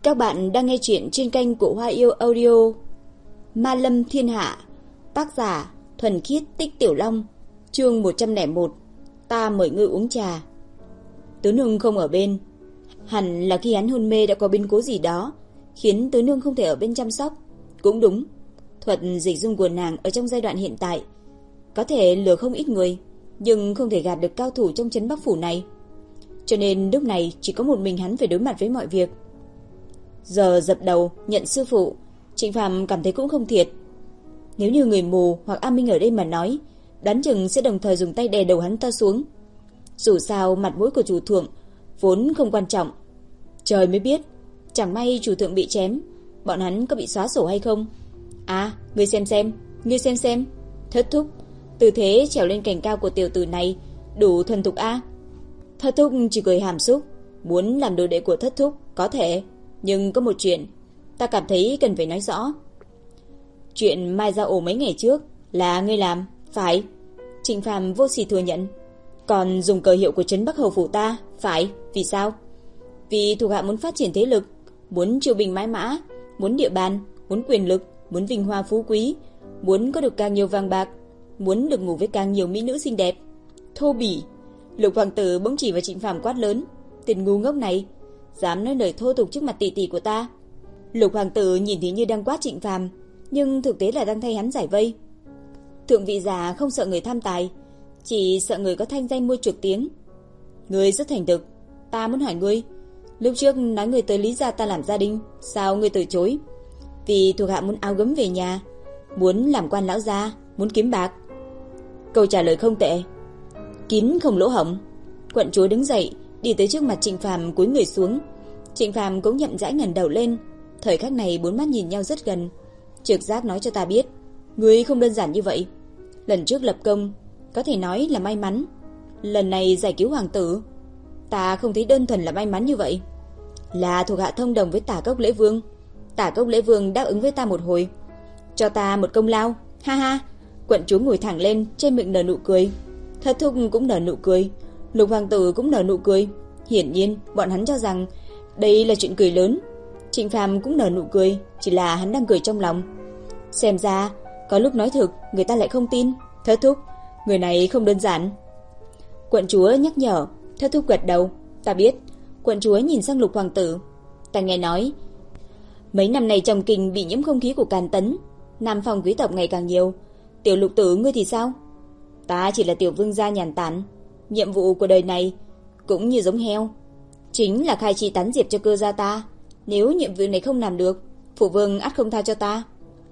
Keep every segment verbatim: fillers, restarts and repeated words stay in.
Các bạn đang nghe chuyện trên kênh của Hoa Yêu Audio. Ma Lâm Thiên Hạ, tác giả Thuần Khiết Tích Tiểu Long, chương một trăm lẻ một. Ta mời ngươi uống trà. Tứ Nương không ở bên. Hẳn là khi hắn hôn mê đã có biến cố gì đó khiến Tứ Nương không thể ở bên chăm sóc. Cũng đúng, thuật dịch dung của nàng ở trong giai đoạn hiện tại có thể lừa không ít người, nhưng không thể gạt được cao thủ trong trấn Bắc Phủ này. Cho nên lúc này chỉ có một mình hắn phải đối mặt với mọi việc. Giờ dập đầu nhận sư phụ, Trịnh Phàm cảm thấy cũng không thiệt. Nếu như người mù hoặc A Minh ở đây mà nói, đoán chừng sẽ đồng thời dùng tay đè đầu hắn ta xuống. Dù sao mặt mũi của chủ thượng vốn không quan trọng. Trời mới biết, chẳng may chủ thượng bị chém, bọn hắn có bị xóa sổ hay không. À, ngươi xem xem, ngươi xem xem. Thất thúc, tư thế trèo lên cành cao của tiểu tử này đủ thuần thục a. Thất thúc chỉ cười hàm xúc, muốn làm đồ đệ của thất thúc có thể, nhưng có một chuyện ta cảm thấy cần phải nói rõ. Chuyện mai ra ổ mấy ngày trước là ngươi làm, phải? Trịnh Phàm vô sỉ thừa nhận. Còn dùng cờ hiệu của trấn Bắc Hầu phủ ta, phải? Vì sao? Vì thuộc hạ muốn phát triển thế lực, muốn triều bình mãi mã, muốn địa bàn, muốn quyền lực, muốn vinh hoa phú quý, muốn có được càng nhiều vàng bạc, muốn được ngủ với càng nhiều mỹ nữ xinh đẹp. Thô bỉ! Lục hoàng tử bỗng chỉ vào Trịnh Phàm quát lớn. Tên ngu ngốc này, dám nói lời thô tục trước mặt tỷ tỷ của ta. Lục hoàng tử nhìn thì như đang quát Trịnh Phàm, nhưng thực tế là đang thay hắn giải vây. Thượng vị giả không sợ người tham tài, chỉ sợ người có thanh danh mua chuộc tiếng. Ngươi rất thành thực, ta muốn hỏi ngươi, lúc trước nói ngươi tới Lý gia ta làm gia đình, sao ngươi từ chối? Vì thuộc hạ muốn áo gấm về nhà, muốn làm quan lão gia, muốn kiếm bạc. Câu trả lời không tệ, kín không lỗ hổng. Quận chúa đứng dậy, đi tới trước mặt Trịnh Phàm, cúi người xuống. Trịnh Phàm cũng chậm rãi ngẩng đầu lên. Thời khắc này bốn mắt nhìn nhau rất gần. Trực giác nói cho ta biết, ngươi không đơn giản như vậy. Lần trước lập công có thể nói là may mắn, lần này giải cứu hoàng tử, ta không thấy đơn thuần là may mắn như vậy. Là thuộc hạ thông đồng với Tả Cốc Lễ Vương. Tả Cốc Lễ Vương đáp ứng với ta một hồi, cho ta một công lao. Ha ha. Quận chúa ngồi thẳng lên, trên miệng nở nụ cười. Thất thúc cũng nở nụ cười, Lục hoàng tử cũng nở nụ cười. Hiển nhiên bọn hắn cho rằng đây là chuyện cười lớn. Trịnh Phàm cũng nở nụ cười, chỉ là hắn đang cười trong lòng. Xem ra có lúc nói thực người ta lại không tin. Thất thúc, người này không đơn giản. Quận chúa nhắc nhở. Thất thúc gật đầu. Ta biết. Quận chúa nhìn sang Lục hoàng tử. Ta nghe nói mấy năm này trong kinh bị nhiễm không khí của Càn Tấn, nam phong quý tộc ngày càng nhiều. Tiểu Lục tử ngươi thì sao? Ta chỉ là tiểu vương gia nhàn tản, nhiệm vụ của đời này cũng như giống heo, chính là khai chi tán diệt cho cơ gia ta. Nếu nhiệm vụ này không làm được, phụ vương ắt không tha cho ta.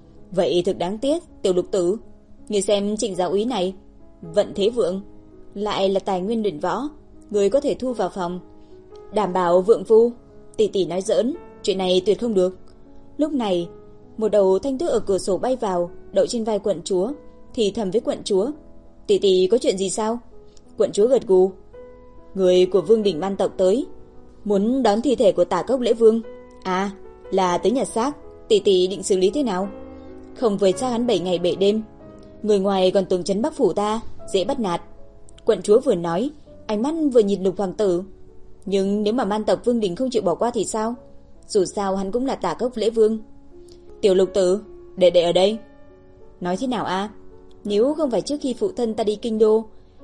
Vậy thực đáng tiếc. Tiểu Lục tử, ngươi xem Trịnh giáo úy này, vận thế vượng, lại là tài nguyên luyện võ, người có thể thu vào phòng, đảm bảo vượng phu. Tỷ tỷ nói giỡn, chuyện này tuyệt không được. Lúc này một đầu thanh tước ở cửa sổ bay vào, đậu trên vai quận chúa, thì thầm với quận chúa. Tỷ tỷ có chuyện gì sao? Quận chúa gật gù. Người của Vương đỉnh Man tộc tới, muốn đón thi thể của Tả Cốc Lễ Vương. À, là tới nhặt xác. Tỷ tỷ định xử lý thế nào? Không vơi xác hắn bảy ngày bảy đêm. Người ngoài còn tưởng trấn Bắc phủ ta dễ bắt nạt. Quận chúa vừa nói, ánh mắt vừa nhìn Lục hoàng tử. Nhưng nếu mà Man tộc Vương đỉnh không chịu bỏ qua thì sao? Dù sao hắn cũng là Tả Cốc Lễ Vương. Tiểu Lục tử, đệ đệ ở đây. Nói thế nào a? Nếu không phải trước khi phụ thân ta đi kinh đô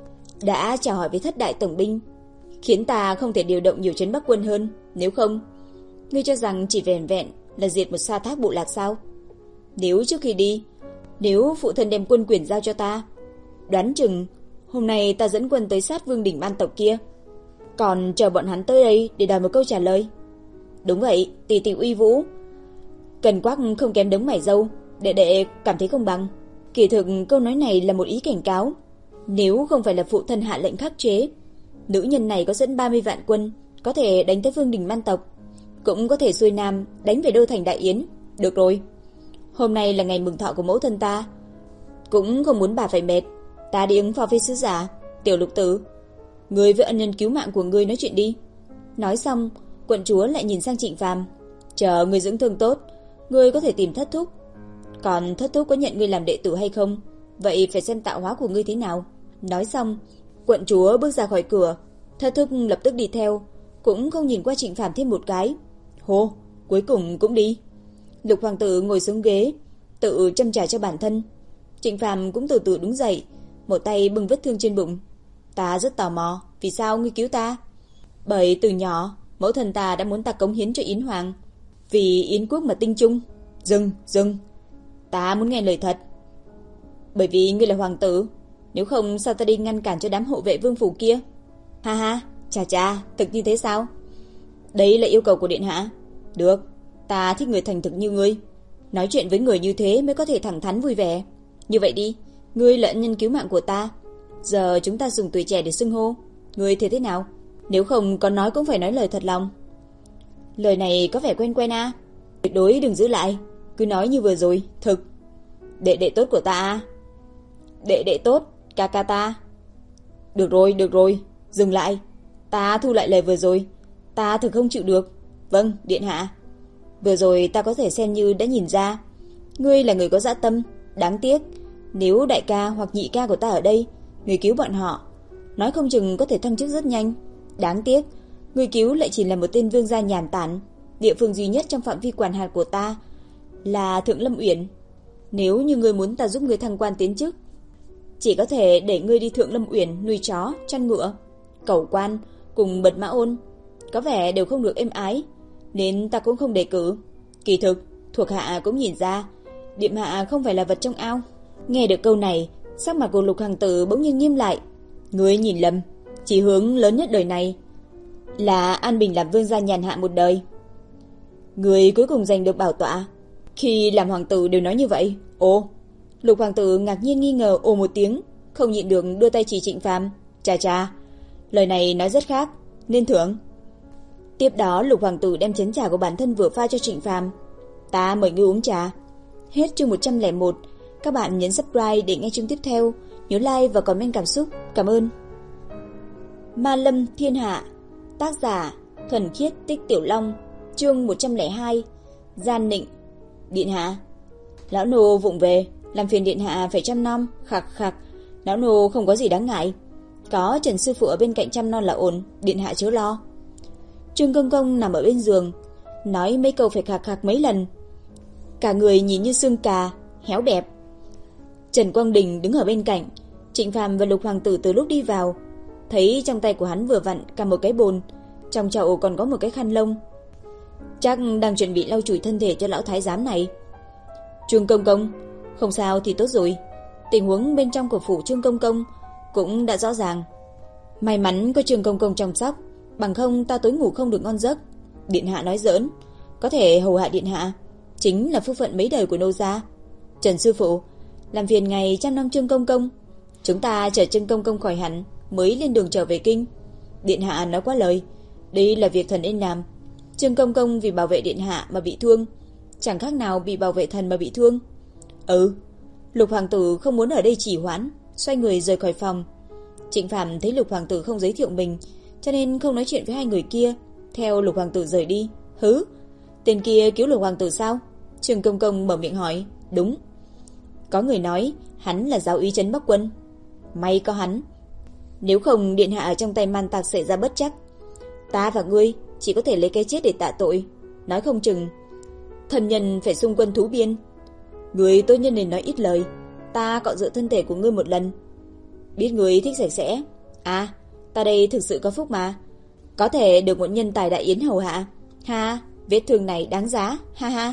đã chào hỏi với thất đại tổng binh, khiến ta không thể điều động nhiều trấn Bắc quân hơn, nếu không, ngươi cho rằng chỉ vẻn vẹn là diệt một sa thác bộ lạc sao? Nếu trước khi đi, nếu phụ thân đem quân quyền giao cho ta, đoán chừng hôm nay ta dẫn quân tới sát Vương đỉnh Man tộc kia, còn chờ bọn hắn tới đây để đòi một câu trả lời. Đúng vậy, tỷ tỷ uy vũ, Cần Quắc không kém đống mày râu, đệ đệ cảm thấy không bằng. Kỳ thực câu nói này là một ý cảnh cáo. Nếu không phải là phụ thân hạ lệnh khắc chế, nữ nhân này có dẫn ba mươi vạn quân, có thể đánh tới Vương đỉnh Man tộc, cũng có thể xuôi nam đánh về đô thành Đại Yến. Được rồi, hôm nay là ngày mừng thọ của mẫu thân ta, cũng không muốn bà phải mệt. Ta đi ứng phó với sứ giả. Tiểu Lục tử, ngươi với ân nhân cứu mạng của ngươi nói chuyện đi. Nói xong, quận chúa lại nhìn sang Trịnh Phàm. Chờ ngươi dưỡng thương tốt, ngươi có thể tìm thất thúc. Còn thất thúc có nhận ngươi làm đệ tử hay không, vậy phải xem tạo hóa của ngươi thế nào. Nói xong, quận chúa bước ra khỏi cửa. Thất thúc lập tức đi theo, cũng không nhìn qua Trịnh Phàm thêm một cái. Hô, Cuối cùng cũng đi. Lục hoàng tử ngồi xuống ghế, tự châm trà cho bản thân. Trịnh Phàm cũng từ từ đứng dậy, một tay bưng vết thương trên bụng. Ta rất tò mò, vì sao ngươi cứu ta? Bởi từ nhỏ, mẫu thân ta đã muốn ta cống hiến cho Yến Hoàng, vì Yến quốc mà tinh chung. Dừng, dừng. Ta muốn nghe lời thật. Bởi vì ngươi là hoàng tử, nếu không sao ta đi ngăn cản cho đám hộ vệ vương phủ kia? Ha ha, chà chà, thực như thế sao? Đấy là yêu cầu của điện hạ. Được, ta thích người thành thực như ngươi. Nói chuyện với người như thế mới có thể thẳng thắn vui vẻ. Như vậy đi, ngươi là ân nhân cứu mạng của ta, giờ chúng ta dùng tuổi trẻ để xưng hô. Ngươi thấy thế nào? Nếu không có nói cũng phải nói lời thật lòng. Lời này có vẻ quen quen à? Tuyệt đối đừng giữ lại, cứ nói như vừa rồi. Thực. Đệ đệ tốt của ta à? Đệ đệ tốt, ca ca ta. Được rồi, được rồi, dừng lại. Ta thu lại lời vừa rồi. Ta thực không chịu được. Vâng, điện hạ. Vừa rồi ta có thể xem như đã nhìn ra, ngươi là người có dã tâm. Đáng tiếc, nếu đại ca hoặc nhị ca của ta ở đây, ngươi cứu bọn họ, nói không chừng có thể thăng chức rất nhanh. Đáng tiếc, ngươi cứu lại chỉ là một tên vương gia nhàn tản. Địa phương duy nhất trong phạm vi quản hạt của ta là Thượng Lâm Uyển. Nếu như ngươi muốn ta giúp ngươi thăng quan tiến chức, chỉ có thể để ngươi đi Thượng Lâm Uyển nuôi chó, chăn ngựa. Cẩu quan cùng Bật Mã Ôn có vẻ đều không được êm ái, nên ta cũng không đề cử. Kỳ thực, thuộc hạ cũng nhìn ra, điện hạ không phải là vật trong ao. Nghe được câu này, sắc mặt của Lục hoàng tử bỗng nhiên nghiêm lại. Ngươi nhìn lầm, chí hướng lớn nhất đời này là an bình làm vương gia nhàn hạ một đời. Ngươi cuối cùng giành được bảo tọa, khi làm hoàng tử đều nói như vậy. Ồ. Lục hoàng tử ngạc nhiên nghi ngờ ồ một tiếng, không nhịn được đưa tay chỉ Trịnh Phàm. Chà chà, lời này nói rất khác, nên thưởng. Tiếp đó Lục hoàng tử đem chén trà của bản thân vừa pha cho Trịnh Phàm. Ta mời ngươi uống trà. Hết chương một trăm lẻ một. Các bạn nhấn subscribe để nghe chương tiếp theo, nhớ like và comment cảm xúc. Cảm ơn. Ma Lâm Thiên Hạ. Tác giả Thuần Khiết Tích Tiểu Long. Chương một trăm lẻ hai. Gian nịnh. Điện hạ. Lão nô vụng về, làm phiền điện hạ phải chăm nom. Khặc khặc. Lão nô không có gì đáng ngại, có Trần sư phụ ở bên cạnh chăm non là ổn, điện hạ chớ lo. Trương Công Công nằm ở bên giường, nói mấy câu phải khạc khạc mấy lần, cả người nhìn như xương cà, héo bẹp. Trần Quang Đình đứng ở bên cạnh. Trịnh Phàm và Lục hoàng tử từ lúc đi vào, thấy trong tay của hắn vừa vặn cầm một cái bồn, trong chậu còn có một cái khăn lông, chắc đang chuẩn bị lau chùi thân thể cho lão thái giám này. Trương Công Công, không sao thì tốt rồi. Tình huống bên trong của phủ Trương Công Công cũng đã rõ ràng. May mắn có Trương Công Công chăm sóc, bằng không ta tối ngủ không được ngon giấc. Điện hạ nói giỡn, có thể hầu hạ điện hạ chính là phúc phận mấy đời của nô gia. Trần sư phụ, làm phiền ngày chăm nom Trương Công Công, chúng ta chờ Trương Công Công khỏi hẳn mới lên đường trở về kinh. Điện hạ nói quá lời, đây là việc thần nên làm. Trương Công Công vì bảo vệ điện hạ mà bị thương, chẳng khác nào bị bảo vệ thần mà bị thương. Ừ. Lục hoàng tử không muốn ở đây trì hoãn, xoay người rời khỏi phòng. Trịnh Phàm thấy Lục hoàng tử không giới thiệu mình, cho nên không nói chuyện với hai người kia, theo Lục hoàng tử rời đi. Hứ, tên kia cứu Lục hoàng tử sao? Trương Công Công mở miệng hỏi. Đúng. Có người nói hắn là giáo úy trấn Bắc Quân. May có hắn, nếu không điện hạ ở trong tay man tặc xảy ra bất trắc, ta và ngươi chỉ có thể lấy cái chết để tạ tội. Nói không chừng thân nhân phải xung quân thú biên. Ngươi tốt nhân nên nói ít lời, ta cọ rửa thân thể của ngươi một lần. Biết ngươi thích sạch sẽ. À, ta đây thực sự có phúc mà, có thể được một nhân tài đại yến hầu hạ. Ha, vết thương này đáng giá. Ha ha.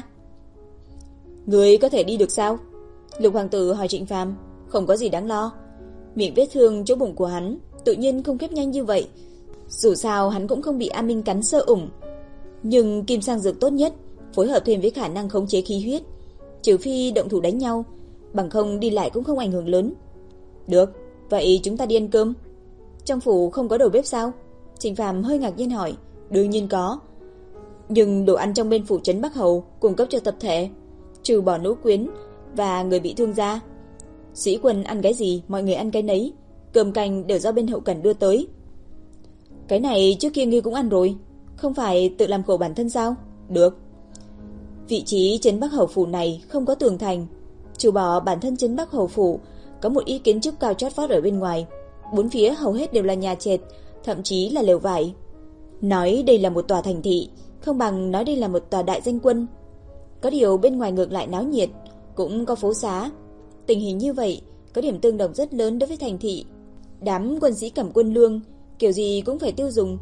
Ngươi có thể đi được sao? Lục hoàng tử hỏi Trịnh Phàm. Không có gì đáng lo. Miệng vết thương chỗ bụng của hắn tự nhiên không khép nhanh như vậy. Dù sao hắn cũng không bị A Minh cắn sơ ủng, nhưng kim sang dược tốt nhất phối hợp thêm với khả năng khống chế khí huyết, trừ phi động thủ đánh nhau, bằng không đi lại cũng không ảnh hưởng lớn. Được, vậy chúng ta đi ăn cơm. Trong phủ không có đầu bếp sao? Trịnh Phàm hơi ngạc nhiên hỏi. Đương nhiên có, nhưng đồ ăn trong bên phủ trấn Bắc Hầu cung cấp cho tập thể, trừ bỏ nữ quyến và người bị thương ra. Sĩ quân ăn cái gì mọi người ăn cái nấy, cơm canh đều do bên hậu cần đưa tới. Cái này trước kia ngươi cũng ăn rồi, không phải tự làm khổ bản thân sao? Được. Vị trí trấn Bắc Hầu phủ này không có tường thành, trừ bỏ bản thân trấn Bắc Hầu phủ có một ít kiến trúc cao chót vót ở bên ngoài, bốn phía hầu hết đều là nhà trệt, thậm chí là lều vải. Nói đây là một tòa thành thị, không bằng nói đây là một tòa đại danh quân. Có điều bên ngoài ngược lại náo nhiệt, cũng có phố xá. Tình hình như vậy có điểm tương đồng rất lớn đối với thành thị. Đám quân sĩ cầm quân lương, kiểu gì cũng phải tiêu dùng,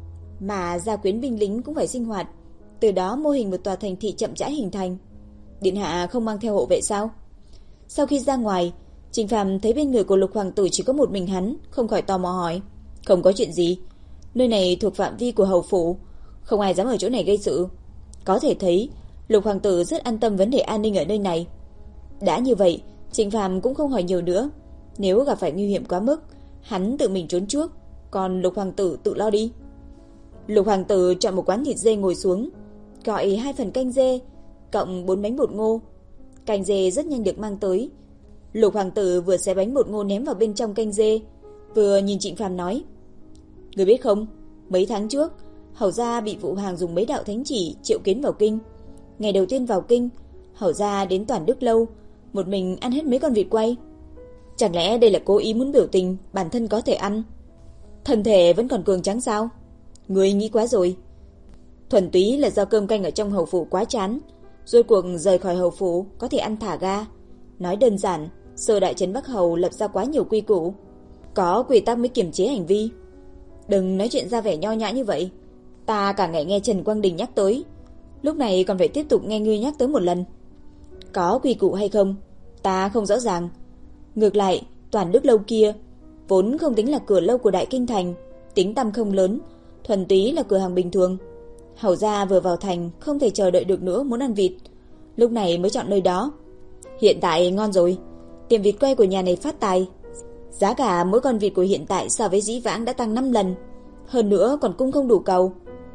mà gia quyến binh lính cũng phải sinh hoạt. Từ đó mô hình một tòa thành thị chậm rãi hình thành. Điện hạ không mang theo hộ vệ sao? Sau khi ra ngoài, Trình Phàm thấy bên người của Lục hoàng tử chỉ có một mình hắn, không khỏi tò mò hỏi. Không có chuyện gì, nơi này thuộc phạm vi của hầu phủ, không ai dám ở chỗ này gây sự. Có thể thấy Lục hoàng tử rất an tâm vấn đề an ninh ở nơi này. Đã như vậy, Trình Phàm cũng không hỏi nhiều nữa. Nếu gặp phải nguy hiểm quá mức, hắn tự mình trốn trước, còn Lục hoàng tử tự lo đi. Lục hoàng tử chọn một quán thịt dê ngồi xuống, gọi hai phần canh dê cộng bốn bánh bột ngô. Canh dê rất nhanh được mang tới. Lục hoàng tử vừa xé bánh bột ngô ném vào bên trong canh dê, vừa nhìn Trịnh Phàm nói: "Người biết không, mấy tháng trước, hầu gia bị Vũ Hàng dùng mấy đạo thánh chỉ triệu kiến vào kinh. Ngày đầu tiên vào kinh, hầu gia đến Toàn Đức lâu, một mình ăn hết mấy con vịt quay. Chẳng lẽ đây là cố ý muốn biểu tình bản thân có thể ăn? Thân thể vẫn còn cường tráng sao? Người nghĩ quá rồi. Thuần túy là do cơm canh ở trong hầu phủ quá chán, rồi cuộc rời khỏi hầu phủ có thể ăn thả ga. Nói đơn giản, sơ đại trấn Bắc Hầu lập ra quá nhiều quy củ, có quy tắc mới kiềm chế hành vi. Đừng nói chuyện ra vẻ nho nhã như vậy. Ta cả ngày nghe Trần Quang Đình nhắc tới, lúc này còn phải tiếp tục nghe ngươi nhắc tới một lần. Có quy củ hay không, ta không rõ ràng. Ngược lại, Toàn Đức lâu kia vốn không tính là cửa lâu của Đại Kinh Thành, tính tăm không lớn, thuần túy là cửa hàng bình thường. Hầu gia vừa vào thành không thể chờ đợi được nữa, muốn ăn vịt, lúc này mới chọn nơi đó. Hiện tại ngon rồi, tiệm vịt quay của nhà này phát tài. Giá cả mỗi con vịt của hiện tại so với dĩ vãng đã tăng năm lần, hơn nữa còn cung không đủ cầu.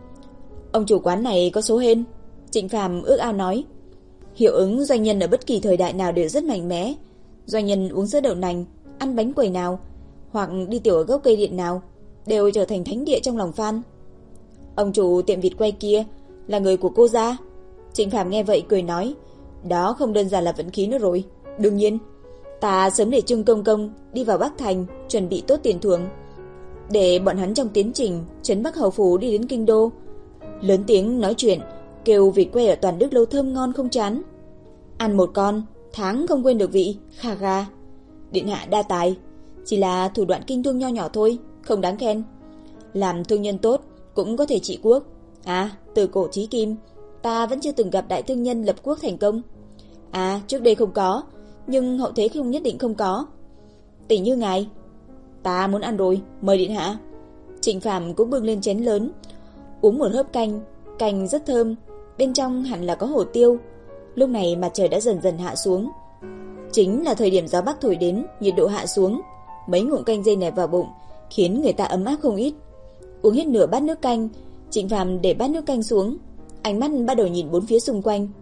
Ông chủ quán này có số hên, Trịnh Phàm ước ao nói. Hiệu ứng doanh nhân ở bất kỳ thời đại nào đều rất mạnh mẽ. Doanh nhân uống sữa đậu nành, ăn bánh quẩy nào, hoặc đi tiểu ở gốc cây điện nào, đều trở thành thánh địa trong lòng fan. Ông chủ tiệm vịt quay kia là người của cô gia. Trịnh Phàm nghe vậy cười nói, đó không đơn giản là vận khí nữa rồi. Đương nhiên, ta sớm để Trương Công Công đi vào Bắc Thành chuẩn bị tốt tiền thưởng, để bọn hắn trong tiến trình trấn Bắc Hầu Phủ đi đến kinh đô, lớn tiếng nói chuyện, kêu vịt quay ở Toàn Đức lâu thơm ngon không chán. Ăn một con, tháng không quên được vị, kha kha. Điện hạ đa tài, chỉ là thủ đoạn kinh thương nho nhỏ thôi, không đáng khen. Làm thương nhân tốt cũng có thể trị quốc. À, từ cổ chí kim, ta vẫn chưa từng gặp đại thương nhân lập quốc thành công. À, trước đây không có, nhưng hậu thế không nhất định không có. Tỷ như ngài. Ta muốn ăn rồi, mời điện hạ. Trịnh Phàm cũng bưng lên chén lớn, uống một hớp canh, canh rất thơm, bên trong hẳn là có hổ tiêu. Lúc này mặt trời đã dần dần hạ xuống, chính là thời điểm gió bắc thổi đến, nhiệt độ hạ xuống. Mấy ngụm canh dê nẹp vào bụng, khiến người ta ấm áp không ít. Uống hết nửa bát nước canh, Trịnh Phàm để bát nước canh xuống, ánh mắt bắt đầu nhìn bốn phía xung quanh.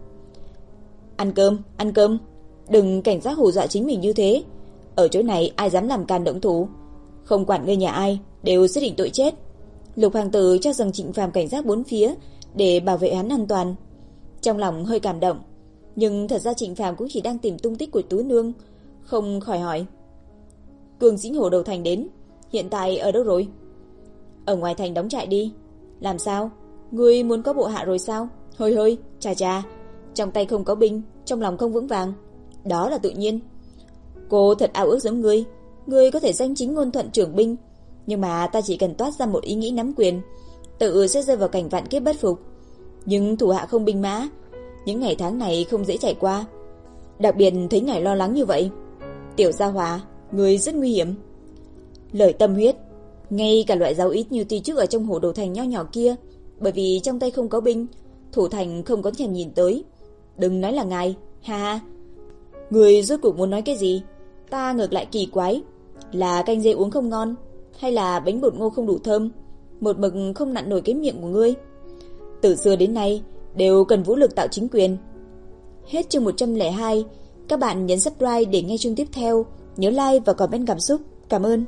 Ăn cơm, ăn cơm, đừng cảnh giác hù dọa chính mình như thế. Ở chỗ này ai dám làm càn động thủ, không quản ngươi nhà ai, đều xác định tội chết. Lục hoàng tử cho rằng Trịnh Phàm cảnh giác bốn phía để bảo vệ hắn an toàn, trong lòng hơi cảm động. Nhưng thật ra Trịnh Phàm cũng chỉ đang tìm tung tích của Tú Nương, không khỏi hỏi. Cường Dĩnh Hổ đầu thành đến, hiện tại ở đâu rồi? Ở ngoài thành đóng trại đi. Làm sao? Ngươi muốn có bộ hạ rồi sao? Hơi hơi, chà chà, trong tay không có binh, trong lòng không vững vàng. Đó là tự nhiên. Cô thật ao ước giống ngươi, ngươi có thể danh chính ngôn thuận trưởng binh, nhưng mà ta chỉ cần toát ra một ý nghĩ nắm quyền, tự sẽ rơi vào cảnh vạn kiếp bất phục. Nhưng thủ hạ không binh mã, những ngày tháng này không dễ trải qua. Đặc biệt thấy ngài lo lắng như vậy. Tiểu gia hòa, ngươi rất nguy hiểm. Lời tâm huyết. Ngay cả loại giáo ít như tuy trước ở trong hồ đồ thành nho nhỏ kia, bởi vì trong tay không có binh, thủ thành không có thèm nhìn tới. Đừng nói là ngài, ha ha. Người rốt cuộc muốn nói cái gì? Ta ngược lại kỳ quái, là canh dê uống không ngon, hay là bánh bột ngô không đủ thơm, một mực không nặn nổi cái miệng của ngươi. Từ xưa đến nay đều cần vũ lực tạo chính quyền. Hết chương một trăm lẻ hai. Các bạn nhấn subscribe để nghe chương tiếp theo, nhớ like và comment cảm xúc. Cảm ơn.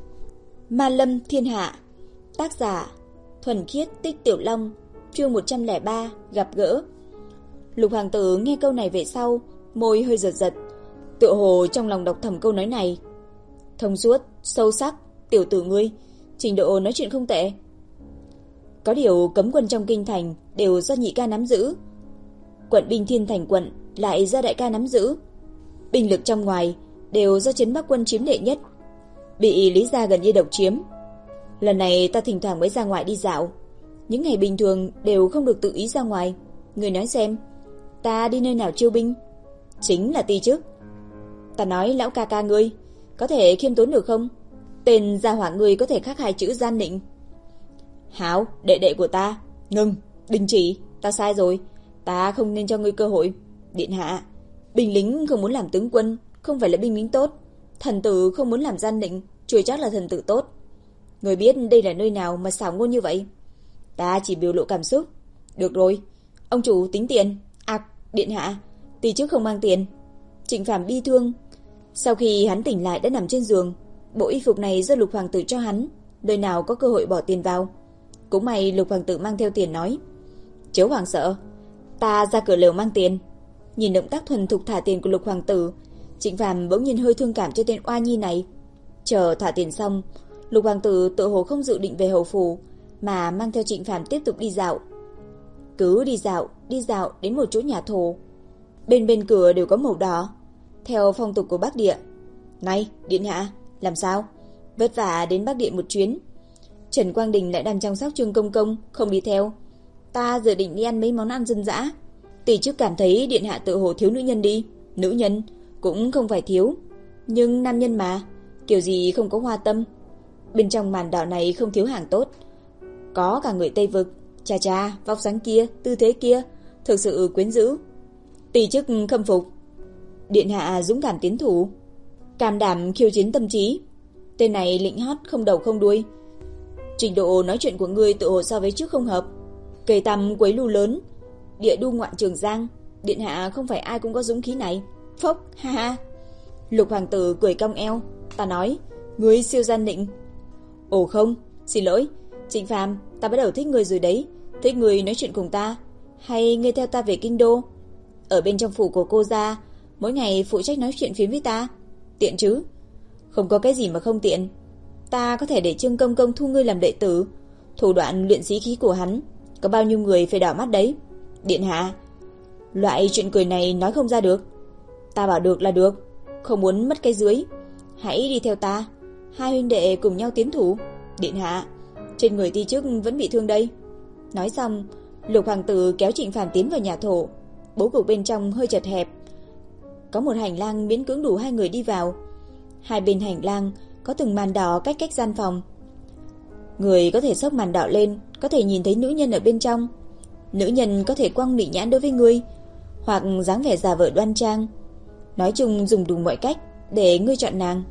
Ma Lâm Thiên Hạ. Tác giả Thuần Khiết Tích Tiểu Long. Chương một trăm lẻ ba. Gặp gỡ. Lục hoàng tử nghe câu này về sau, môi hơi giật giật, tựa hồ trong lòng đọc thầm câu nói này. Thông suốt, sâu sắc, tiểu tử ngươi, trình độ nói chuyện không tệ. Có điều cấm quân trong kinh thành đều do nhị ca nắm giữ, quận binh Thiên Thành quận lại do đại ca nắm giữ. Binh lực trong ngoài đều do Trấn Bắc quân chiếm đệ nhất, bị Lý gia gần như độc chiếm. Lần này ta thỉnh thoảng mới ra ngoài đi dạo, những ngày bình thường đều không được tự ý ra ngoài. Người nói xem, ta đi nơi nào chiêu binh? Chính là ti chức. Ta nói lão ca ca ngươi, có thể khiêm tốn được không? Tên gia hỏa ngươi có thể khắc hai chữ gian nịnh. Hảo, đệ đệ của ta, ngừng, đình chỉ, ta sai rồi, ta không nên cho ngươi cơ hội. Điện hạ, binh lính không muốn làm tướng quân, không phải là binh lính tốt. Thần tử không muốn làm gian nịnh, chưa chắc là thần tử tốt. Người biết đây là nơi nào mà xảo ngôn như vậy? Ta chỉ biểu lộ cảm xúc. Được rồi, ông chủ tính tiền. À, điện hạ, ti chức không mang tiền. Trịnh Phàm bi thương. Sau khi hắn tỉnh lại đã nằm trên giường. Bộ y phục này do Lục hoàng tử cho hắn, nơi nào có cơ hội bỏ tiền vào. Cũng may Lục hoàng tử mang theo tiền nói: Chớ hoàng sợ, ta ra cửa lều mang tiền. Nhìn động tác thuần thục thả tiền của Lục hoàng tử, Trịnh Phàm bỗng nhiên hơi thương cảm cho tên oa nhi này. Chờ thả tiền xong, Lục hoàng tử tự hồ không dự định về hầu phủ, mà mang theo Trịnh Phàm tiếp tục đi dạo. Cứ đi dạo, đi dạo đến một chỗ nhà thổ. Bên bên cửa đều có màu đỏ, theo phong tục của Bắc Địa. Này, điện hạ, làm sao? Vất vả đến Bắc Địa một chuyến. Trần Quang Đình lại đang chăm sóc Trương Công Công, không đi theo. Ta dự định đi ăn mấy món ăn dân dã. Tỷ trước cảm thấy điện hạ tự hồ thiếu nữ nhân đi. Nữ nhân cũng không phải thiếu, nhưng nam nhân mà, kiểu gì không có hoa tâm. Bên trong màn đảo này không thiếu hàng tốt, có cả người Tây Vực. Chà chà, vóc dáng kia, tư thế kia, thực sự quyến rũ. Tỷ chức khâm phục. Điện hạ dũng cảm tiến thủ, cam đảm khiêu chiến tâm trí. Tên này lịnh hót không đầu không đuôi. Trình độ nói chuyện của ngươi tự hồ so với trước không hợp. Cây tăm quấy lưu lớn, địa đu ngoạn Trường Giang. Điện hạ không phải ai cũng có dũng khí này. Phốc, ha ha. Lục hoàng tử cười cong eo. Ta nói, ngươi siêu gian nịnh. Ồ không, xin lỗi Trịnh Phàm, ta bắt đầu thích ngươi rồi đấy. Thích ngươi nói chuyện cùng ta, hay ngươi theo ta về kinh đô? Ở bên trong phủ của cô gia, mỗi ngày phụ trách nói chuyện phiếm với ta. Tiện chứ? Không có cái gì mà không tiện. Ta có thể để Trương Công Công thu ngươi làm đệ tử. Thủ đoạn luyện sĩ khí của hắn, có bao nhiêu người phải đỏ mắt đấy. Điện hạ, loại chuyện cười này nói không ra được. Ta bảo được là được, không muốn mất cái dưới. Hãy đi theo ta, hai huynh đệ cùng nhau tiến thủ. Điện hạ, trên người ti chức vẫn bị thương đây. Nói xong, Lục hoàng tử kéo Trịnh Phàm tiến vào nhà thổ. Bố cục bên trong hơi chật hẹp, có một hành lang miễn cưỡng đủ hai người đi vào. Hai bên hành lang có từng màn đỏ cách cách gian phòng. Người có thể xốc màn đỏ lên, có thể nhìn thấy nữ nhân ở bên trong. Nữ nhân có thể quăng mị nhãn đối với ngươi, hoặc dáng vẻ già vợ đoan trang. Nói chung dùng đủ mọi cách để ngươi chọn nàng.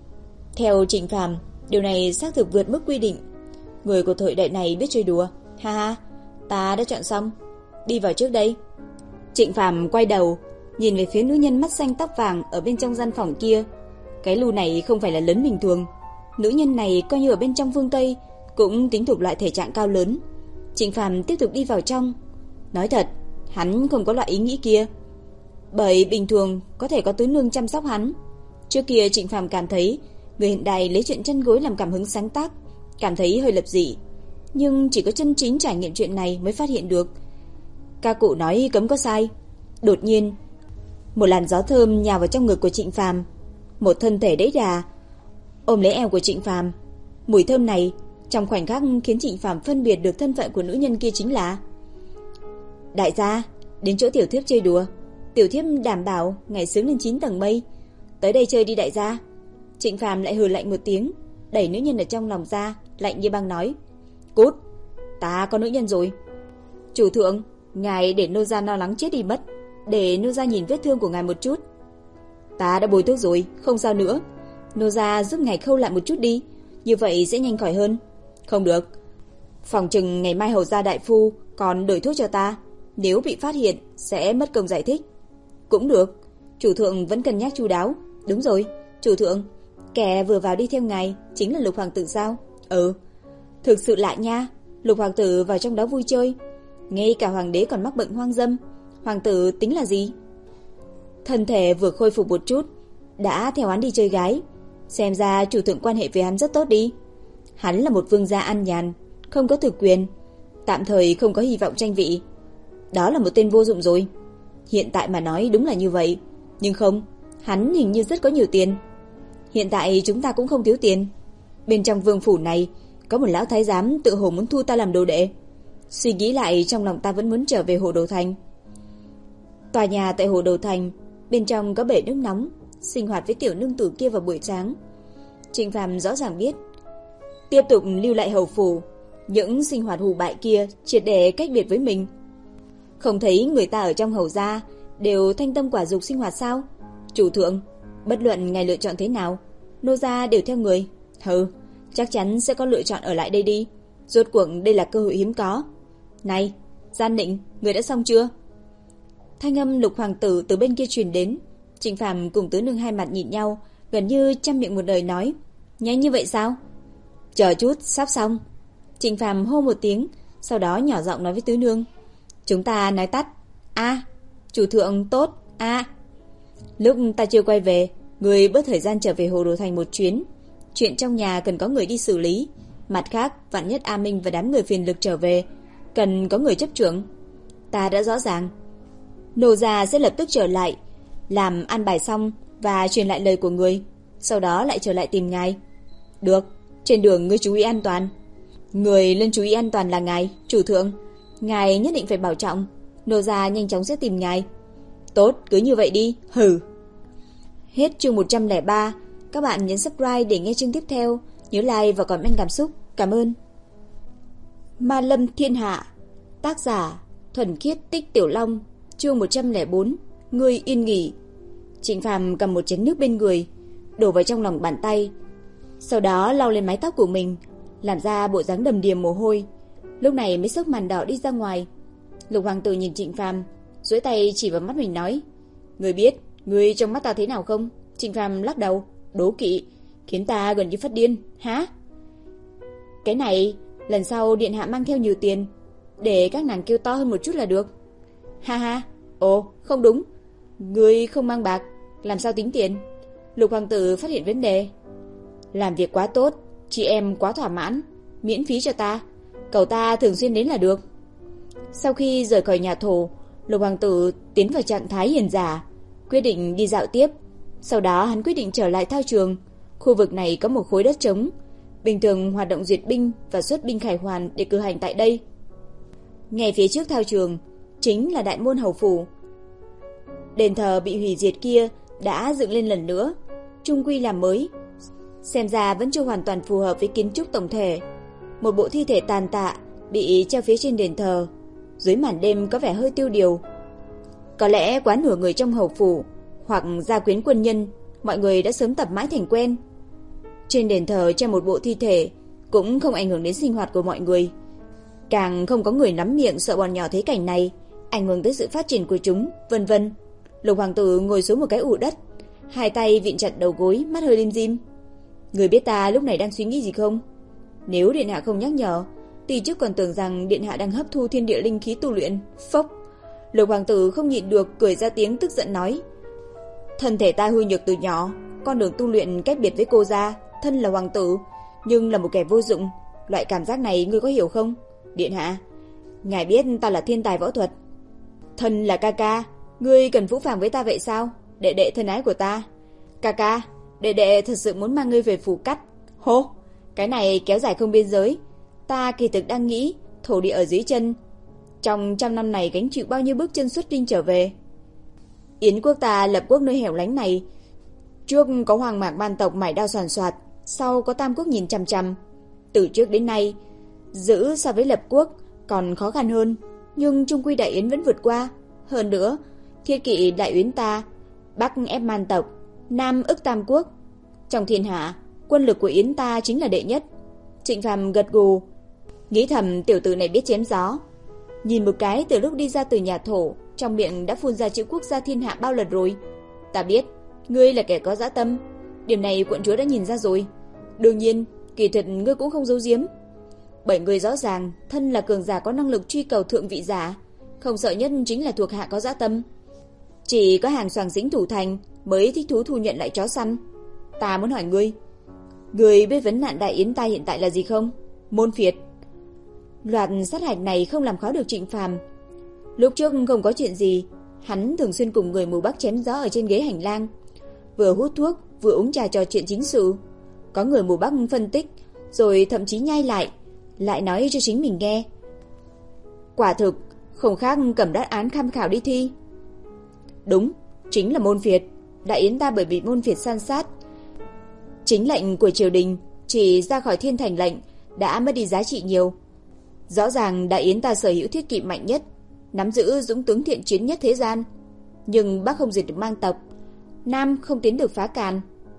Theo Trịnh Phàm, điều này xác thực vượt mức quy định. Người của thời đại này biết chơi đùa. Ha ha, ta đã chọn xong, đi vào trước đây. Trịnh Phàm quay đầu, nhìn về phía nữ nhân mắt xanh tóc vàng ở bên trong gian phòng kia. Cái lù này không phải là lớn bình thường. Nữ nhân này coi như ở bên trong phương Tây cũng tính thuộc loại thể trạng cao lớn. Trịnh Phàm tiếp tục đi vào trong. Nói thật, hắn không có loại ý nghĩ kia, bởi bình thường có thể có tứ nương chăm sóc hắn. Trước kia Trịnh Phàm cảm thấy người hiện đại lấy chuyện chân gối làm cảm hứng sáng tác, cảm thấy hơi lập dị. Nhưng chỉ có chân chính trải nghiệm chuyện này mới phát hiện được. Ca cụ nói cấm có sai. Đột nhiên, một làn gió thơm nhào vào trong ngực của Trịnh Phàm. Một thân thể đẫy đà ôm lấy eo của Trịnh Phàm. Mùi thơm này trong khoảnh khắc khiến Trịnh Phàm phân biệt được thân phận của nữ nhân kia chính là đại gia. Đến chỗ tiểu thiếp chơi đùa, tiểu thiếp đảm bảo ngày sướng lên chín tầng mây. Tới đây chơi đi đại gia. Trịnh Phàm lại hừ lạnh một tiếng, đẩy nữ nhân ở trong lòng ra, lạnh như băng nói: Cút, ta có nữ nhân rồi. Chủ thượng, ngài để nô gia lo lắng chết đi mất, để nô gia nhìn vết thương của ngài một chút. Ta đã bồi thuốc rồi, không sao nữa. Nô gia giúp ngài khâu lại một chút đi, như vậy sẽ nhanh khỏi hơn. Không được, phòng chừng ngày mai hầu gia đại phu còn đổi thuốc cho ta, nếu bị phát hiện sẽ mất công giải thích. Cũng được, chủ thượng vẫn cân nhắc chu đáo. Đúng rồi, chủ thượng, kẻ vừa vào đi theo ngài chính là Lục hoàng tử sao? Ừ, thực sự lạ nha. Lục hoàng tử vào trong đó vui chơi, ngay cả hoàng đế còn mắc bệnh hoang dâm. Hoàng tử tính là gì? Thân thể vừa khôi phục một chút đã theo hắn đi chơi gái. Xem ra chủ thượng quan hệ với hắn rất tốt đi. Hắn là một vương gia an nhàn, không có thực quyền, Tạm thời không có hy vọng tranh vị. Đó là một tên vô dụng rồi. Hiện tại mà nói đúng là như vậy. Nhưng không, hắn hình như rất có nhiều tiền. Hiện tại chúng ta cũng không thiếu tiền. Bên trong vương phủ này có một lão thái giám tự hồ muốn thu ta làm đồ đệ. Suy nghĩ lại trong lòng ta vẫn muốn trở về Hồ Đồ Thành. Tòa nhà tại Hồ Đồ Thành, bên trong có bể nước nóng, sinh hoạt với tiểu nương tử kia vào buổi sáng. Trình Phàm rõ ràng biết, tiếp tục lưu lại hầu phủ, những sinh hoạt hù bại kia triệt để cách biệt với mình. Không thấy người ta ở trong hầu gia đều thanh tâm quả dục sinh hoạt sao? Chủ thượng, bất luận ngài lựa chọn thế nào, nô gia đều theo người. Hừ, chắc chắn sẽ có lựa chọn ở lại đây đi. Rốt cuộc đây là cơ hội hiếm có. Này, Gian Nịnh, người đã xong chưa? Thanh âm Lục hoàng tử từ bên kia truyền đến. Trình Phàm cùng tứ nương hai mặt nhìn nhau, gần như trăm miệng một lời nói. Nhanh như vậy sao? Chờ chút, sắp xong. Trình Phàm hô một tiếng, sau đó nhỏ giọng nói với tứ nương. Chúng ta nói tắt. A, chủ thượng tốt. A. Lúc ta chưa quay về, người bớt thời gian trở về Hồ Đồ Thành một chuyến. Chuyện trong nhà cần có người đi xử lý. Mặt khác, vạn nhất A Minh và đám người phiền lực trở về, cần có người chấp trưởng. Ta đã rõ ràng. Nô gia sẽ lập tức trở lại, làm an bài xong và truyền lại lời của người, sau đó lại trở lại tìm ngài. Được, trên đường ngươi chú ý an toàn. Người luôn chú ý an toàn là ngài, chủ thượng. Ngài nhất định phải bảo trọng. Nô gia nhanh chóng sẽ tìm ngài. Tốt, cứ như vậy đi. Hừ. Hết chương một trăm lẻ ba. Các bạn nhấn subscribe để nghe chương tiếp theo. Nhớ like và comment cảm xúc. Cảm ơn. Ma Lâm Thiên Hạ. Tác giả Thuần Khiết Tích Tiểu Long. Chương một trăm lẻ bốn. Ngươi yên nghỉ. Trịnh Phàm cầm một chén nước bên người, đổ vào trong lòng bàn tay, sau đó lau lên mái tóc của mình, làm ra bộ dáng đầm đìa mồ hôi. Lúc này mới xốc màn đỏ đi ra ngoài. Lục hoàng tử nhìn Trịnh Phàm, duỗi tay chỉ vào mắt mình nói: "Ngươi biết, ngươi trong mắt ta thế nào không?" Trịnh Phàm lắc đầu: "Đố kỵ, khiến ta gần như phát điên." "Hả?" "Cái này, lần sau điện hạ mang theo nhiều tiền, để các nàng kêu to hơn một chút là được." "Ha ha, ồ, không đúng. Ngươi không mang bạc, làm sao tính tiền?" Lục hoàng tử phát hiện vấn đề. "Làm việc quá tốt, chị em quá thỏa mãn, miễn phí cho ta, cầu ta thường xuyên đến là được." Sau khi rời khỏi nhà Thổ, Lục hoàng tử tiến vào trạng thái hiền giả, quyết định đi dạo tiếp. Sau đó hắn quyết định trở lại thao trường. Khu vực này có một khối đất trống, bình thường hoạt động duyệt binh và xuất binh khải hoàn để cử hành tại đây. Ngay phía trước thao trường chính là đại môn hầu phủ. Đền thờ bị hủy diệt kia đã dựng lên lần nữa, chung quy làm mới, xem ra vẫn chưa hoàn toàn phù hợp với kiến trúc tổng thể. Một bộ thi thể tàn tạ bị treo phía trên đền thờ, dưới màn đêm có vẻ hơi tiêu điều. Có lẽ quá nửa người trong hầu phủ hoặc gia quyến quân nhân, mọi người đã sớm tập mãi thành quen. Trên đền thờ treo một bộ thi thể cũng không ảnh hưởng đến sinh hoạt của mọi người, càng không có người nắm miệng sợ bọn nhỏ thấy cảnh này ảnh hưởng tới sự phát triển của chúng, vân vân. Lục hoàng tử ngồi xuống một cái ụ đất, hai tay vịn chặt đầu gối, mắt hơi lim dim. Người biết ta lúc này đang suy nghĩ gì không? Nếu điện hạ không nhắc nhở, tỷ trước còn tưởng rằng điện hạ đang hấp thu thiên địa linh khí tu luyện. Phốc. Lục hoàng tử không nhịn được cười ra tiếng tức giận nói: "Thân thể ta hư nhược từ nhỏ, con đường tu luyện cách biệt với cô gia, thân là hoàng tử nhưng là một kẻ vô dụng. Loại cảm giác này ngươi có hiểu không? Điện hạ, ngài biết ta là thiên tài võ thuật. Thân là ca ca, ngươi cần phũ phàng với ta vậy sao? Đệ đệ thân ái của ta. Ca ca, đệ đệ thật sự muốn mang ngươi về phủ cắt." Hô, cái này kéo dài không biên giới. Ta kỳ thực đang nghĩ, thổ địa ở dưới chân, trong trăm năm này gánh chịu bao nhiêu bước chân xuất trinh trở về. Yến quốc ta lập quốc nơi hẻo lánh này, trước có hoàng mạc ban tộc mải đao soàn soạt, sau có tam quốc nhìn chằm chằm. Từ trước đến nay, giữ so với lập quốc còn khó khăn hơn, nhưng chung quy Đại Yến vẫn vượt qua. Hơn nữa, thiết kỵ Đại Yến ta, bắc ép man tộc, nam ức tam quốc. Trong thiên hạ, quân lực của Yến ta chính là đệ nhất. Trịnh Phàm gật gù, nghĩ thầm tiểu tử này biết chém gió. Nhìn một cái từ lúc đi ra từ nhà Thổ, trong miệng đã phun ra chữ quốc gia thiên hạ bao lần rồi. Ta biết, ngươi là kẻ có dã tâm, điểm này quận chúa đã nhìn ra rồi. Đương nhiên, kỳ thực ngươi cũng không giấu giếm. Bởi ngươi rõ ràng, thân là cường giả có năng lực truy cầu thượng vị giả, không sợ nhất chính là thuộc hạ có dã tâm. Chỉ có hàng xoàng dính thủ thành mới thích thú thu nhận lại chó săn. Ta muốn hỏi ngươi, ngươi biết vấn nạn Đại Yến ta hiện tại là gì không? Môn phiệt. Loạt sát hạch này không làm khó được Trịnh Phàm. Lúc trước không có chuyện gì, hắn thường xuyên cùng người mù Bắc chém gió ở trên ghế hành lang, vừa hút thuốc vừa uống trà trò chuyện chính sự. Có người mù Bắc phân tích, rồi thậm chí nhai lại, lại nói cho chính mình nghe. Quả thực không khác cầm đáp án tham khảo đi thi. Đúng, chính là môn phiệt. Đại yến ta bởi vì môn phiệt san sát, chính lệnh của triều đình chỉ ra khỏi thiên thành lệnh đã mất đi giá trị nhiều. Rõ ràng đại yến ta sở hữu thiết kỵ mạnh nhất, nắm giữ dũng tướng thiện chiến nhất thế gian, nhưng Bắc không diệt được mang tộc, Nam không tiến được phá càn.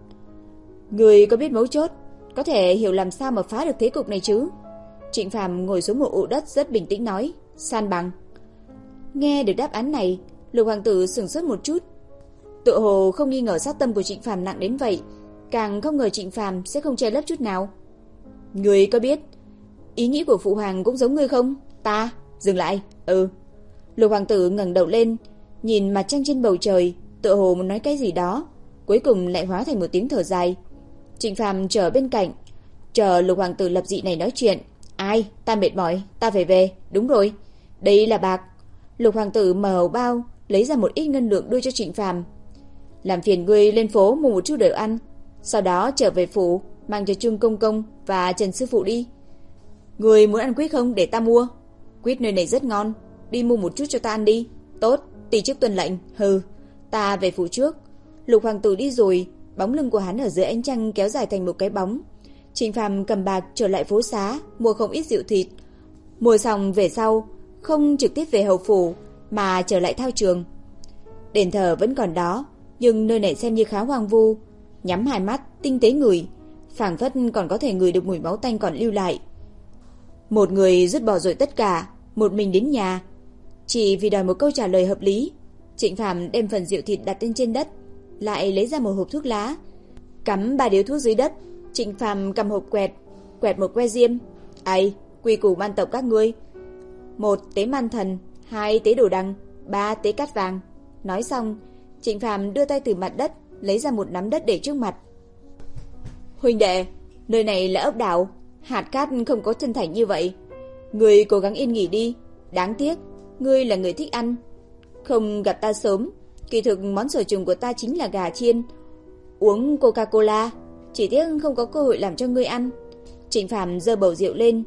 Người có biết mấu chốt, có thể hiểu làm sao mà phá được thế cục này chứ? Trịnh Phàm ngồi xuống một ụ đất rất bình tĩnh nói, san bằng. Nghe được đáp án này, Lục hoàng tử sửng sốt một chút. Tựa hồ không nghi ngờ sát tâm của Trịnh Phàm nặng đến vậy, càng không ngờ Trịnh Phàm sẽ không che lấp chút nào. Người có biết ý nghĩ của phụ hoàng cũng giống ngươi không? Ta, dừng lại. Ừ. Lục hoàng tử ngẩng đầu lên, nhìn mặt trăng trên bầu trời, tựa hồ muốn nói cái gì đó, cuối cùng lại hóa thành một tiếng thở dài. Trịnh Phàm chờ bên cạnh, chờ Lục hoàng tử lập dị này nói chuyện. Ai, ta mệt mỏi, ta phải về. Đúng rồi, đây là bạc. Lục hoàng tử mở hầu bao, lấy ra một ít ngân lượng đưa cho Trịnh Phàm. Làm phiền ngươi lên phố mua một chút đồ ăn, sau đó trở về phủ mang cho Trương công công và Trần sư phụ đi. Ngươi muốn ăn quýt không, để ta mua. Quýt nơi này rất ngon, đi mua một chút cho ta ăn đi. Tốt, tỳ chức tuân lệnh. Hừ, ta về phủ trước. Lục hoàng tử đi rồi, bóng lưng của hắn ở dưới ánh trăng kéo dài thành một cái bóng. Trịnh Phàm cầm bạc trở lại phố xá, mua không ít rượu thịt. Mua xong về sau, không trực tiếp về hầu phủ mà trở lại thao trường. Đền thờ vẫn còn đó, nhưng nơi này xem như khá hoang vu. Nhắm hai mắt, tinh tế ngửi, phảng phất còn có thể ngửi được mùi máu tanh còn lưu lại. Một người dứt bỏ rồi tất cả, một mình đến nhà, chỉ vì đòi một câu trả lời hợp lý. Trịnh Phàm đem phần rượu thịt đặt lên trên đất, lại lấy ra một hộp thuốc lá, cắm ba điếu thuốc dưới đất. Trịnh Phàm cầm hộp quẹt, quẹt một que diêm. Ấy, quy củ man tộc các ngươi: một tế man thần, hai tế đồ đằng, ba tế cát vàng. Nói xong, Trịnh Phàm đưa tay từ mặt đất lấy ra một nắm đất để trước mặt. Huynh đệ, nơi này là ốc đảo, hạt cát không có chân thành như vậy. Ngươi cố gắng yên nghỉ đi. Đáng tiếc, ngươi là người thích ăn, không gặp ta sớm. Kỳ thực món sở trường của ta chính là gà chiên, uống Coca-Cola, chỉ tiếc không có cơ hội làm cho ngươi ăn. Trịnh Phàm giơ bầu rượu lên,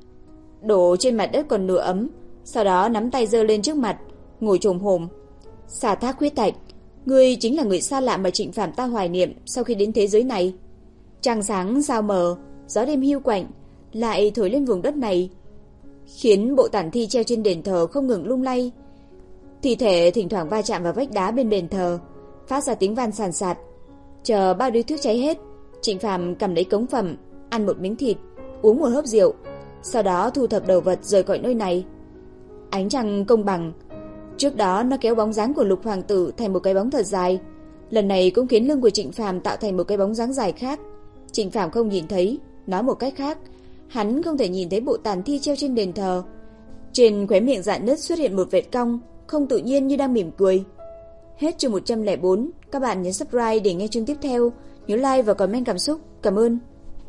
đổ trên mặt đất còn nửa ấm, sau đó nắm tay giơ lên trước mặt, ngồi chồm hổm. Xà Thác Huyết Thạch, ngươi chính là người xa lạ mà Trịnh Phàm ta hoài niệm sau khi đến thế giới này. Trăng sáng sao mờ, gió đêm hiu quạnh lại thổi lên vùng đất này, khiến bộ tản thi treo trên đền thờ không ngừng lung lay. Thi thể thỉnh thoảng va chạm vào vách đá bên đền thờ, phát ra tiếng van sàn sạt. Chờ bao điếu thuốc cháy hết, Trịnh Phàm cầm lấy cống phẩm, ăn một miếng thịt, uống một hớp rượu, sau đó thu thập đồ vật rời khỏi nơi này. Ánh trăng công bằng, trước đó nó kéo bóng dáng của Lục hoàng tử thành một cái bóng thật dài, lần này cũng khiến lưng của Trịnh Phàm tạo thành một cái bóng dáng dài khác. Trịnh Phàm không nhìn thấy, nói một cách khác, hắn không thể nhìn thấy bộ tàn thi treo trên đền thờ. Trên khóe miệng rạn nứt xuất hiện một vệt cong, không tự nhiên như đang mỉm cười. Hết chương một trăm lẻ bốn, các bạn nhấn subscribe để nghe chương tiếp theo, nhớ like và comment cảm xúc. Cảm ơn.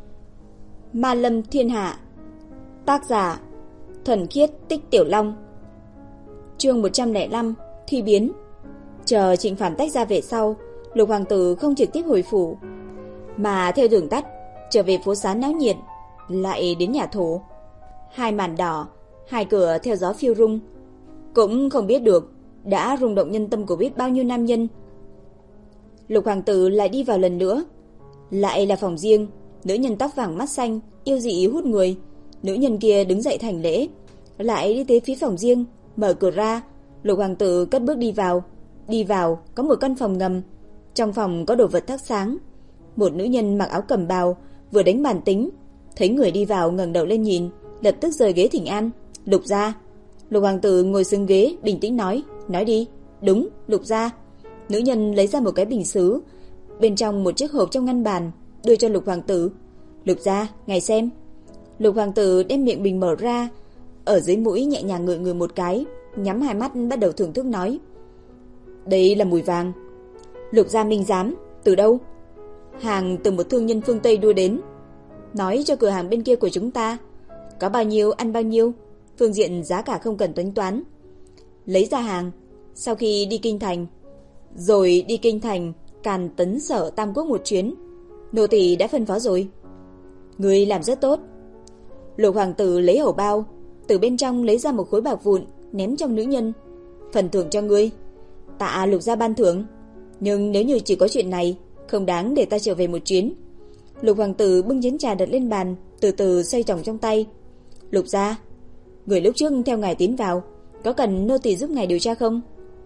Ma Lâm Thiên Hạ. Tác giả Thuần Khiết Tích Tiểu Long. Chương một trăm lẻ năm, Thi biến. Chờ Trịnh Phàm tách ra về sau, Lục hoàng tử không trực tiếp hồi phủ, mà theo đường tắt trở về phố xá náo nhiệt, lại đến nhà thổ. Hai màn đỏ, hai cửa theo gió phiêu rung, cũng không biết được đã rung động nhân tâm của biết bao nhiêu nam nhân. Lục hoàng tử lại đi vào lần nữa, lại là phòng riêng. Nữ nhân tóc vàng mắt xanh yêu dị hút người. Nữ nhân kia đứng dậy thành lễ, lại đi tới phía phòng riêng, mở cửa ra. Lục hoàng tử cất bước đi vào. Đi vào có một căn phòng ngầm, trong phòng có đồ vật thắp sáng. Một nữ nhân mặc áo cẩm bào vừa đánh bàn tính, thấy người đi vào ngẩng đầu lên nhìn, lập tức rời ghế thỉnh an. Lục gia. Lục hoàng tử ngồi xuống ghế, bình tĩnh nói, nói đi. Đúng, Lục gia. Nữ nhân lấy ra một cái bình sứ, bên trong một chiếc hộp trong ngăn bàn, đưa cho Lục hoàng tử. Lục gia, ngài xem. Lục hoàng tử đem miệng bình mở ra, ở dưới mũi nhẹ nhàng ngửi ngửi một cái, nhắm hai mắt bắt đầu thưởng thức nói, đây là mùi vàng. Lục gia minh giám. Từ đâu? Hàng từ một thương nhân phương Tây đưa đến, nói cho cửa hàng bên kia của chúng ta. Có bao nhiêu ăn bao nhiêu, phương diện giá cả không cần tính toán. Lấy ra hàng, sau khi đi kinh thành, rồi đi kinh thành Càn Tấn Sở Tam Quốc một chuyến, nô tỳ đã phân phó rồi. Ngươi làm rất tốt. Lục hoàng tử lấy hầu bao, từ bên trong lấy ra một khối bạc vụn, ném trong nữ nhân. Phần thưởng cho ngươi. Tạ Lục gia ban thưởng, nhưng nếu như chỉ có chuyện này, không đáng để ta trở về một chuyến. Lục hoàng tử bưng chén trà đặt lên bàn, từ từ xoay tròn trong tay. Lục gia, người lúc trước theo ngài tiến vào, có cần nô tỳ giúp ngài điều tra không?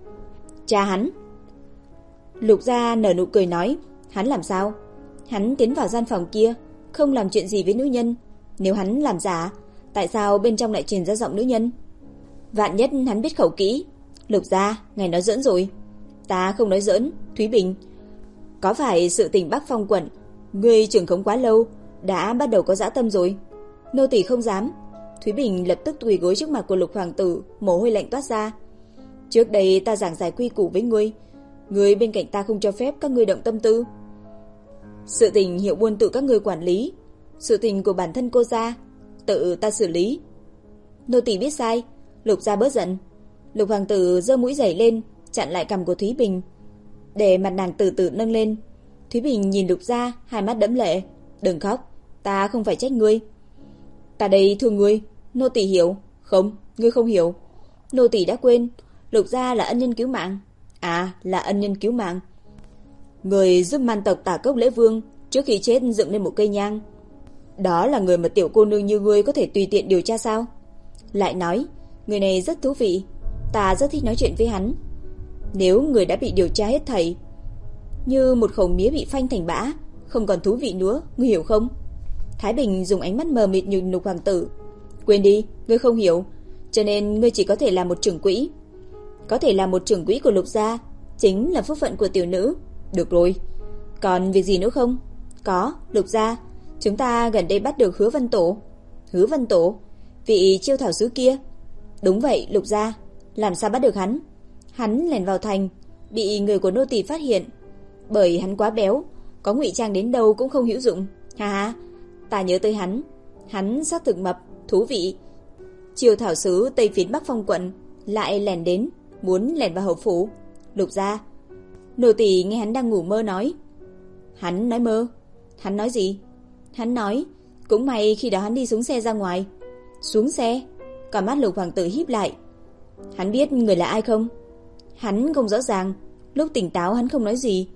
Cha hắn. Lục gia nở nụ cười nói, hắn làm sao? Hắn tiến vào gian phòng kia, không làm chuyện gì với nữ nhân. Nếu hắn làm giả, tại sao bên trong lại truyền ra giọng nữ nhân? Vạn nhất hắn biết khẩu kỹ. Lục gia, ngài nói giỡn rồi. Ta không nói giỡn, Thúy Bình. Có phải sự tình Bắc Phong quận, ngươi trưởng khống quá lâu, đã bắt đầu có dã tâm rồi? Nô tỳ không dám. Thúy Bình lập tức quỳ gối trước mặt của Lục hoàng tử, mồ hôi lạnh toát ra. Trước đây ta giảng giải quy củ với ngươi, ngươi bên cạnh ta không cho phép các ngươi động tâm tư. Sự tình hiệu buôn tự các ngươi quản lý, sự tình của bản thân cô gia, tự ta xử lý. Nô tỳ biết sai. Lục gia bớt giận. Lục hoàng tử giơ mũi giày lên, chặn lại cằm của Thúy Bình, để mặt nàng từ từ nâng lên. Thúy Bình nhìn Lục gia, hai mắt đẫm lệ. Đừng khóc, ta không phải trách ngươi. Ta đây thương ngươi, nô tỳ hiểu. Không, ngươi không hiểu. Nô tỳ đã quên, Lục gia là ân nhân cứu mạng. À, là ân nhân cứu mạng. Người giúp man tộc Tả Cốc Lễ Vương trước khi chết dựng lên một cây nhang. Đó là người mà tiểu cô nương như ngươi có thể tùy tiện điều tra sao? Lại nói, người này rất thú vị, ta rất thích nói chuyện với hắn. Nếu người đã bị điều tra hết thảy, như một khẩu mía bị phanh thành bã, không còn thú vị nữa, ngươi hiểu không? Thái Bình dùng ánh mắt mờ mịt nhìn Lục hoàng tử. Quên đi, ngươi không hiểu, cho nên ngươi chỉ có thể là một trưởng quỹ. Có thể là một trưởng quỹ của Lục gia, chính là phúc phận của tiểu nữ. Được rồi, còn việc gì nữa không? Có, Lục gia, chúng ta gần đây bắt được Hứa Văn Tổ. Hứa Văn Tổ, vị chiêu thảo sứ kia. Đúng vậy, Lục gia. Làm sao bắt được hắn? Hắn lẻn vào thành, bị người của nô tỳ phát hiện. Bởi hắn quá béo, có ngụy trang đến đâu cũng không hữu dụng. Ha ha, ta nhớ tới hắn. Hắn xác thực mập, thú vị. Chiêu thảo sứ Tây phiến Bắc Phong quận lại lẻn đến, muốn lẻn vào hậu phủ. Lục gia, nô tỳ nghe hắn đang ngủ mơ nói. Hắn nói mơ? Hắn nói gì? Hắn nói, cũng may khi đó hắn đi xuống xe ra ngoài. Xuống xe? Cả mắt Lục hoàng tử híp lại. Hắn biết người là ai không? Hắn không rõ ràng, lúc tỉnh táo hắn không nói gì.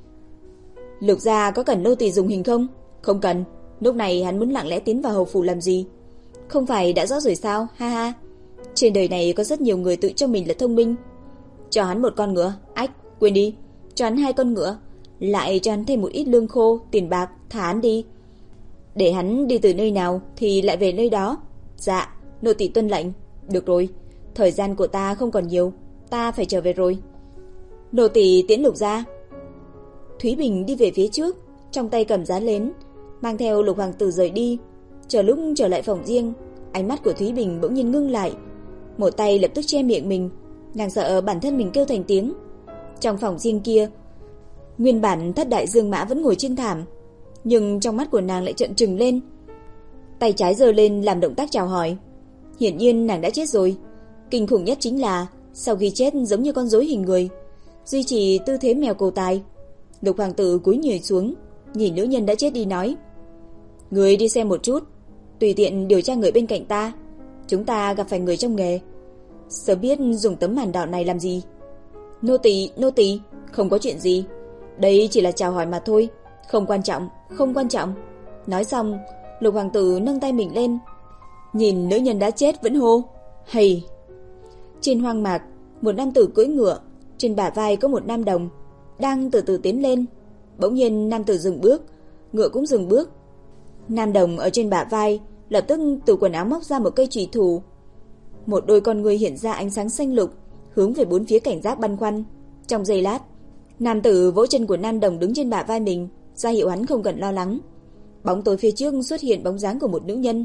Lục gia có cần nô tỳ dùng hình không? Không cần, lúc này hắn muốn lặng lẽ tiến vào hầu phủ làm gì? Không phải đã rõ rồi sao? Ha ha. Trên đời này có rất nhiều người tự cho mình là thông minh. Cho hắn một con ngựa, ách, quên đi. Cho hắn hai con ngựa, lại cho hắn thêm một ít lương khô, tiền bạc, thả hắn đi. Để hắn đi từ nơi nào thì lại về nơi đó. Dạ, nô tỳ tuân lệnh. Được rồi, thời gian của ta không còn nhiều, ta phải trở về rồi. Nô tỳ tiễn Lục gia. Thúy Bình đi về phía trước, trong tay cầm giá nến, mang theo Lục hoàng tử rời đi. Chờ lúc trở lại phòng riêng, ánh mắt của Thúy Bình bỗng nhiên ngưng lại, một tay lập tức che miệng mình, nàng sợ bản thân mình kêu thành tiếng. Trong phòng riêng kia, nguyên bản Thất Đại Dương Mã vẫn ngồi trên thảm, nhưng trong mắt của nàng lại trợn trừng lên. Tay trái giơ lên làm động tác chào hỏi. Hiển nhiên nàng đã chết rồi. Kinh khủng nhất chính là sau khi chết giống như con rối hình người, duy trì tư thế mèo cầu tài. Lục hoàng tử cúi người xuống, nhìn nữ nhân đã chết đi nói: Người đi xem một chút, tùy tiện điều tra người bên cạnh ta. Chúng ta gặp phải người trong nghề, sớm biết dùng tấm màn đỏ này làm gì. Nô tỳ, nô tỳ, không có chuyện gì, đây chỉ là chào hỏi mà thôi, không quan trọng, không quan trọng. Nói xong, Lục hoàng tử nâng tay mình lên, nhìn nữ nhân đã chết vẫn hô: Hầy! Trên hoang mạc, một nam tử cưỡi ngựa, trên bả vai có một nam đồng, đang từ từ tiến lên. Bỗng nhiên nam tử dừng bước, ngựa cũng dừng bước. Nam đồng ở trên bả vai lập tức từ quần áo móc ra một cây chùy thủ. Một đôi con ngươi hiện ra ánh sáng xanh lục, hướng về bốn phía cảnh giác băn khoăn. Trong giây lát, nam tử vỗ chân của nam đồng đứng trên bả vai mình, ra hiệu hắn không cần lo lắng. Bóng tối phía trước xuất hiện bóng dáng của một nữ nhân.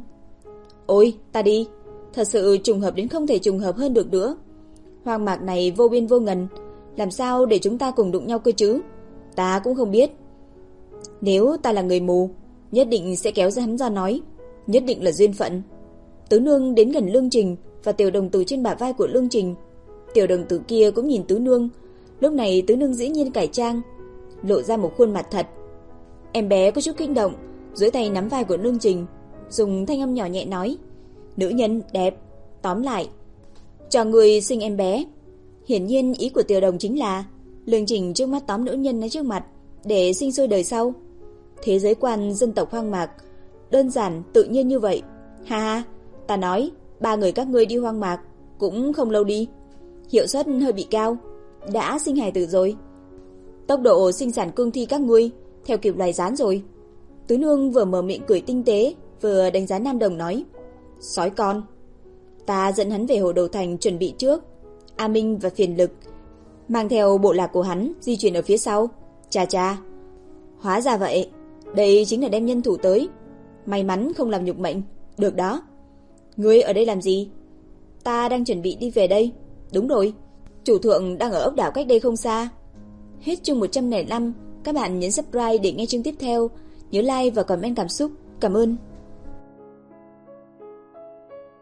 Ôi, ta đi, thật sự trùng hợp đến không thể trùng hợp hơn được nữa. Hoang mạc này vô biên vô ngần, làm sao để chúng ta cùng đụng nhau cơ chứ? Ta cũng không biết. Nếu ta là người mù, nhất định sẽ kéo ra hắn ra nói, nhất định là duyên phận. Tứ Nương đến gần Lương Trình và tiểu đồng tử trên bả vai của Lương Trình. Tiểu đồng tử kia cũng nhìn Tứ Nương. Lúc này Tứ Nương dĩ nhiên cải trang, lộ ra một khuôn mặt thật. Em bé có chút kích động, duỗi tay nắm vai của Lương Trình, dùng thanh âm nhỏ nhẹ nói: "Nữ nhân đẹp, tóm lại, cho người sinh em bé." Hiển nhiên ý của tiểu đồng chính là Lương Trình trước mắt tóm nữ nhân ở trước mặt để sinh sôi đời sau. Thế giới quan dân tộc hoang mạc đơn giản tự nhiên như vậy. Ha ha, ta nói ba người các ngươi đi hoang mạc cũng không lâu đi, hiệu suất hơi bị cao, đã sinh hài tử rồi. Tốc độ sinh sản cương thi các ngươi theo kịp loài rán rồi. Tứ Nương vừa mở miệng cười tinh tế, vừa đánh giá Nam Đồng nói: "Sói con." Ta dẫn hắn về Hồ Đầu Thành chuẩn bị trước. A Minh và Phiền Lực mang theo bộ lạc của hắn di chuyển ở phía sau. Chà chà, hóa ra vậy, đây chính là đem nhân thủ tới. May mắn không làm nhục mệnh. Được đó. Ngươi ở đây làm gì? Ta đang chuẩn bị đi về đây. Đúng rồi, chủ thượng đang ở ốc đảo cách đây không xa. Hết chương một trăm lẻ năm. Các bạn nhấn subscribe để nghe chương tiếp theo. Nhớ like và comment cảm xúc. Cảm ơn.